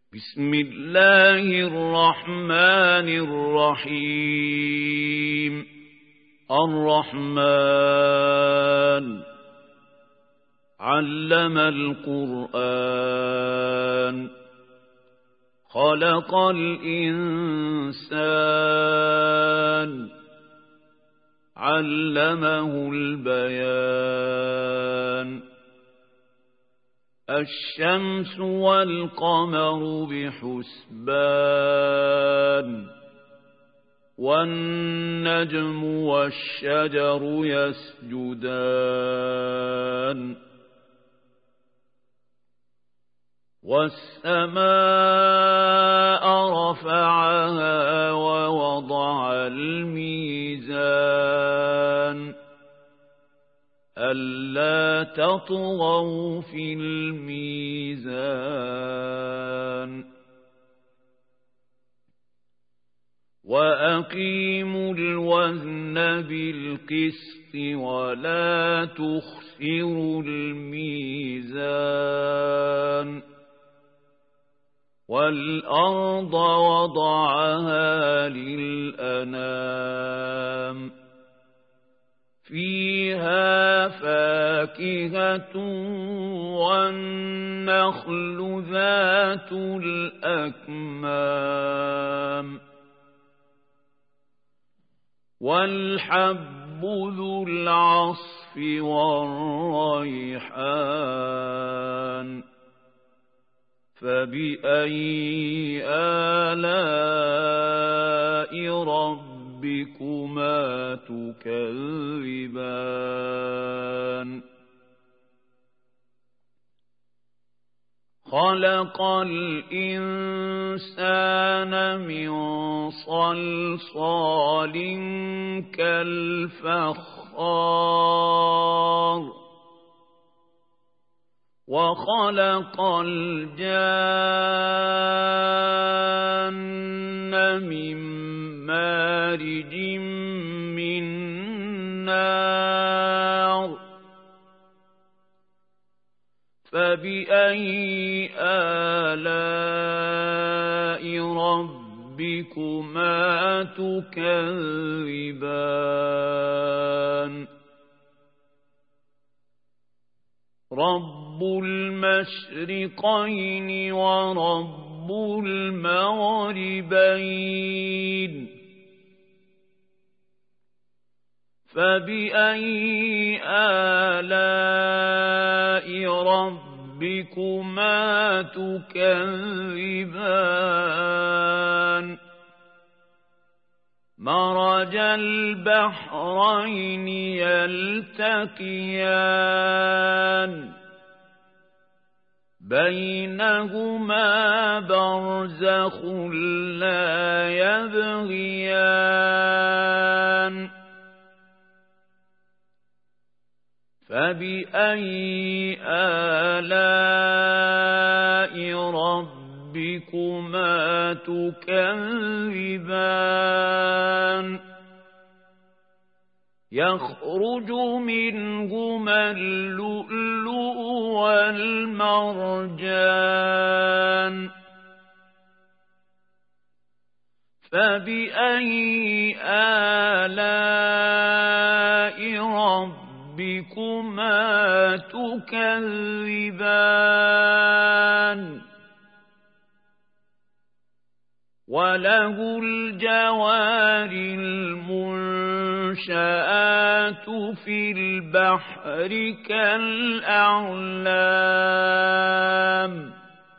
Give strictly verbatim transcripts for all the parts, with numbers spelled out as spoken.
بسم الله الرحمن الرحيم. الرحمن علم القرآن خلق الإنسان علمه البيان. الشمس والقمر بحسبان والنجم والشجر يسجدان والسماء رفعها ووضع الميزان ألا تطغوا في الميزان وأقيموا الوزن بالقسط ولا تخسروا الميزان. والأرض وضعها للأنام فيها فاكهة والنخل ذات الأكمام والحب ذو العصف والريحان. فبأي آلاء ربكما تكذبان؟ خلق الإنسان من صلصال كالفخار وخلق الجان من مارج من نار. فبأي آلاء ربكما تكذبان؟ رب المشرقين ورب المغربين. فبأي آلاء ربكما تكذبان؟ مرج البحرين يلتقيان بينهما برزخ لا يبغيان. فبأي آلاء ربكما تكذبان؟ يخرج منهما اللؤلؤ والمرجان. فبأي آلاء ربكما تكذبان؟ وله الجوار المنشآت في البحر كالأعلام.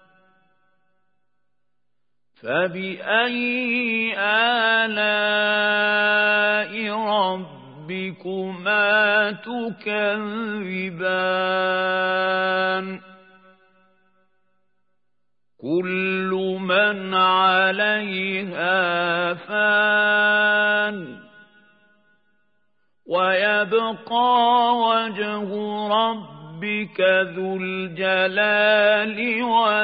فبأي آلاء ربكما تكذبان؟ كل من عليها فان ويبقى وجه ربك ذو الجلال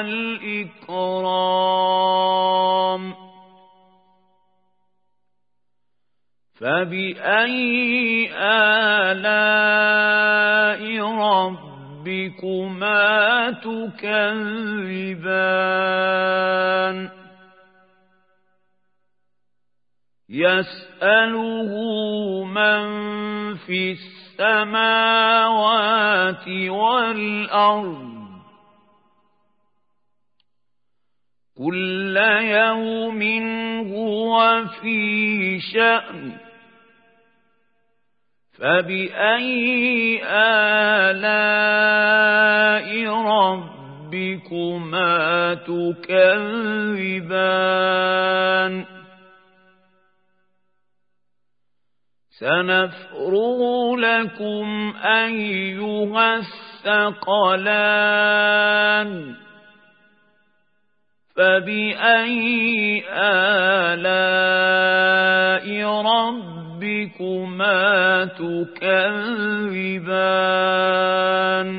والإكرام. فبأي آلاء ربكما تكذبان؟ يسأله من في السماوات والأرض كل يوم هو في شأن فبأي آلاء ربكما تكذبان سنفرغ لكم أيها الثقلان فبأي آلاء ربكما تكذبان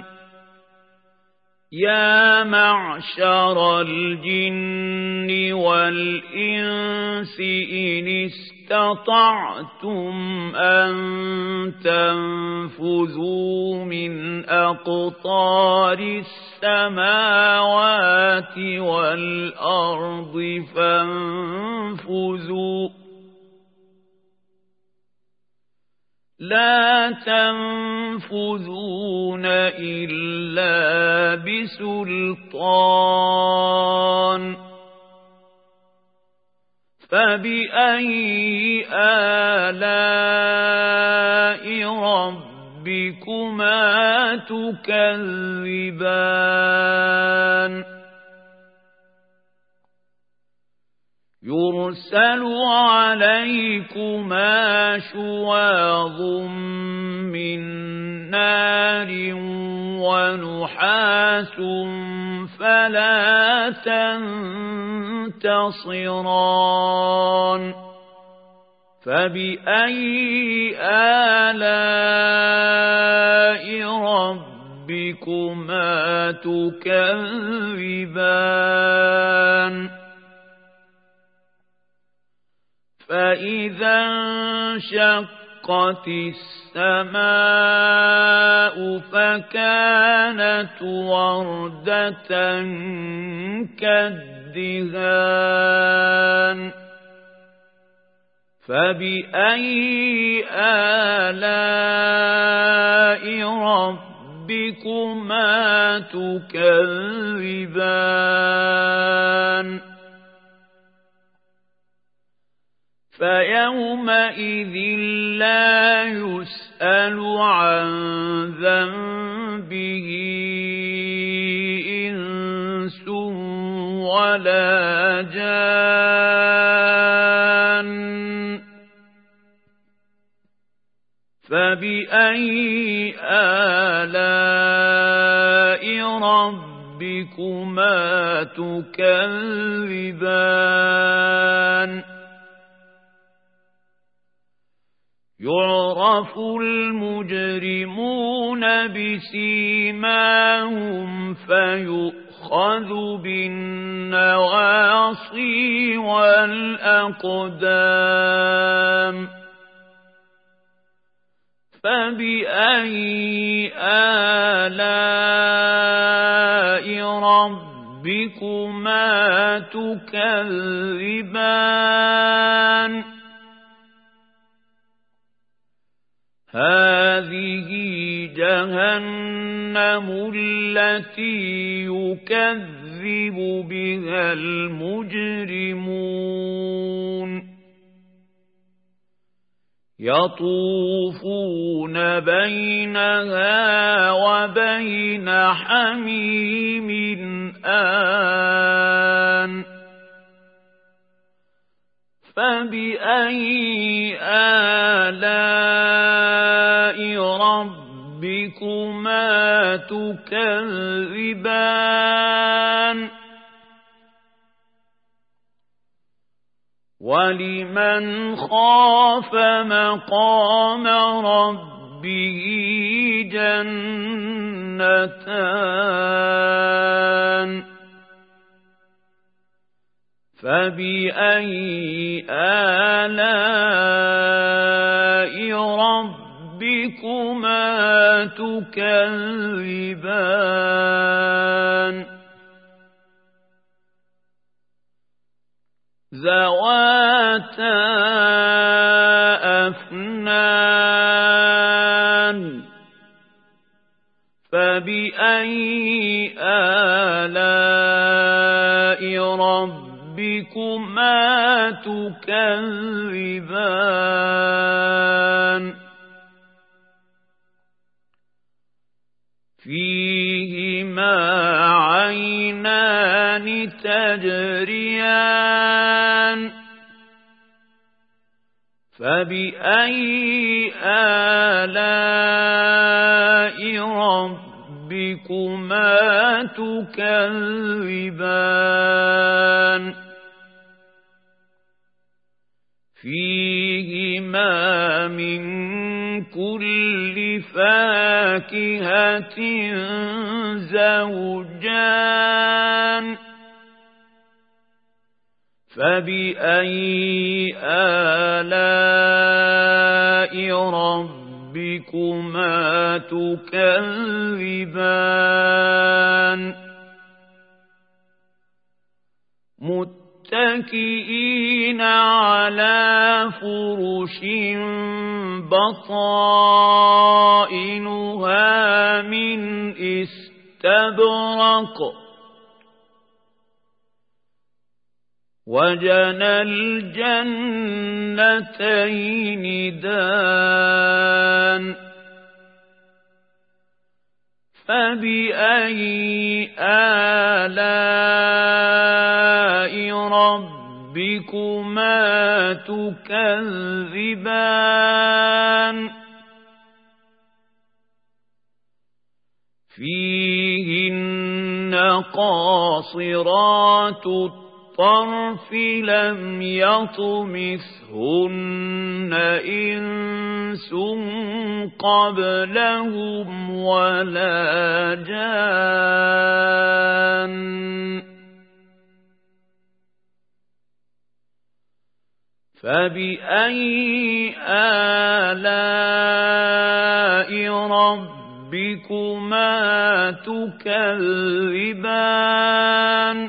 يا معشر الجن والإنس إن استطعتم أن تنفذوا من أقطار السماوات والأرض فانفذوا لا تنفذون إلا بسلطان فبأي آلاء ربكما تكذبان يرسل عليكما شواظ من نار ونحاس فلا تنتصران فبأي آلاء ربكما تكذبان فإذا انشقت السماء فكانت وردة كالدهان فبأي آلاء ربكما تكذبان فيومئذ لا يسأل عن ذنبه إنس ولا جان فبأي آلاء ربكما تكذبان يعرف المجرمون بسيماهم فيؤخذ بالنواصي والأقدام فبأي آلاء ربكما تكذبان هذه جهنم التي يكذب بها المجرمون يطوفون بينها وبين حميم آن فبأي آلاء ربكما تكذبان ولمن خاف مقام ربه جنتان فبأي آلاء ربكما تكذبان ذواتا أفنان فبأي آلاء ربكما تكذبان فيهما عينان تجريان فبأي آلاء ربكما تكذبان فيهما من كل فاكهة زوجان فبأي آلاء ربكما تكذبان متكئين على فرش بطائنها من استبرق وجنى الجنتين دان فبأي آلاء ربكما تكذبان فيهن قاصرات الطرف لم يطمثهن إنس قبلهم ولا جان فبأي آلاء ربكما تكذبان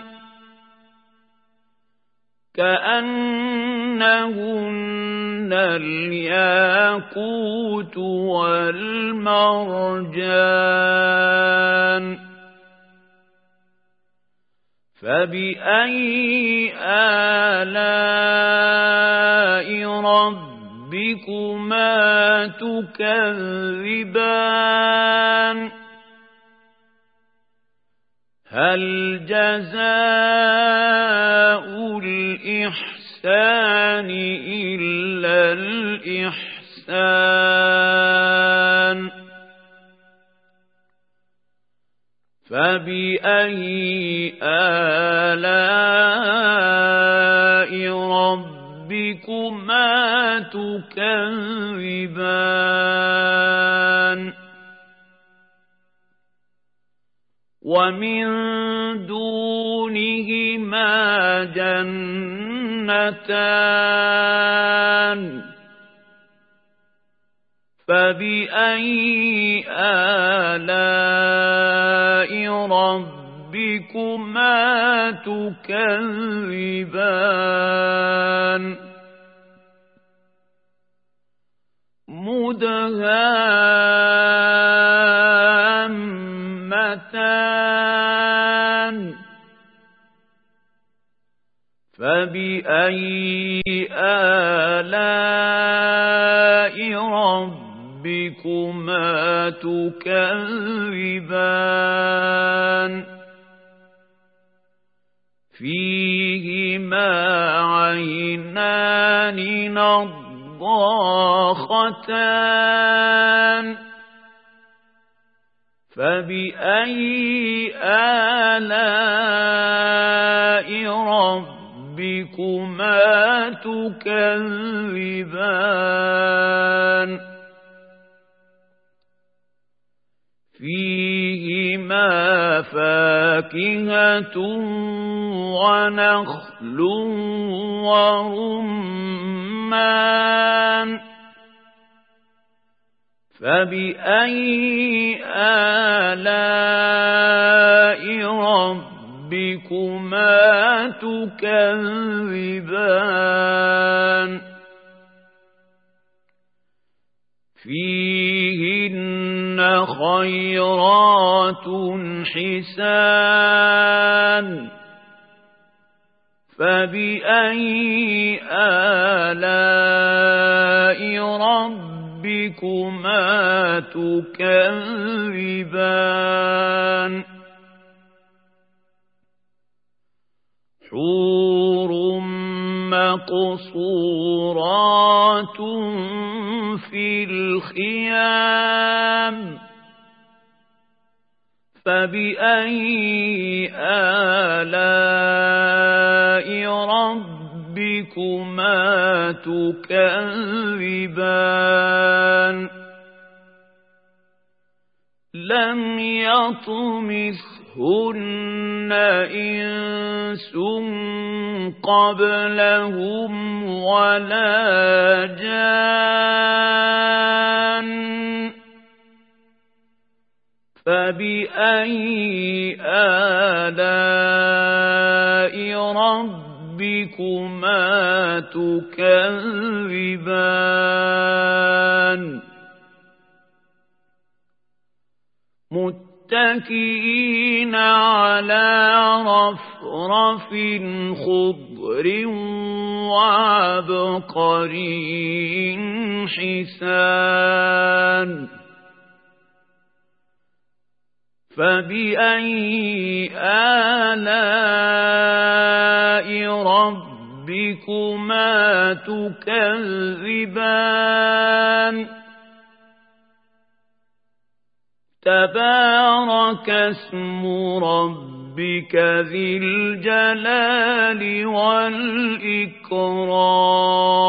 كأنهن الياقوت والمرجان فبأي آلاء ربكما تكذبان هل جزاء الإحسان إلا الإحسان فبأي آلاء ربكما تكذبان ومن دونهما جنتان فبأي آلاء ربكما تكذبان مدهامتان فبأي آلاء ربكما تكذبان فيهما عينان نضاختان فبأي آلاء ربكما تكذبان فيهما فاكهة ونخل ورمان فبأي آلاء ربكما ربكما تكذبان فيهن خيرات حسان فبأي آلاء ربكما تكذبان حور مقصورات في الخيام فبأي آلاء ربكما تكذبان لم يطمثهن إنس قبلهم ولا جان فبأي آلاء ربكما تكذبان متكئين على رفرف خضر وعبقري حسان فبأي آلاء ربكما تكذبان تبارك اسم ربك ذي الجلال والإكرام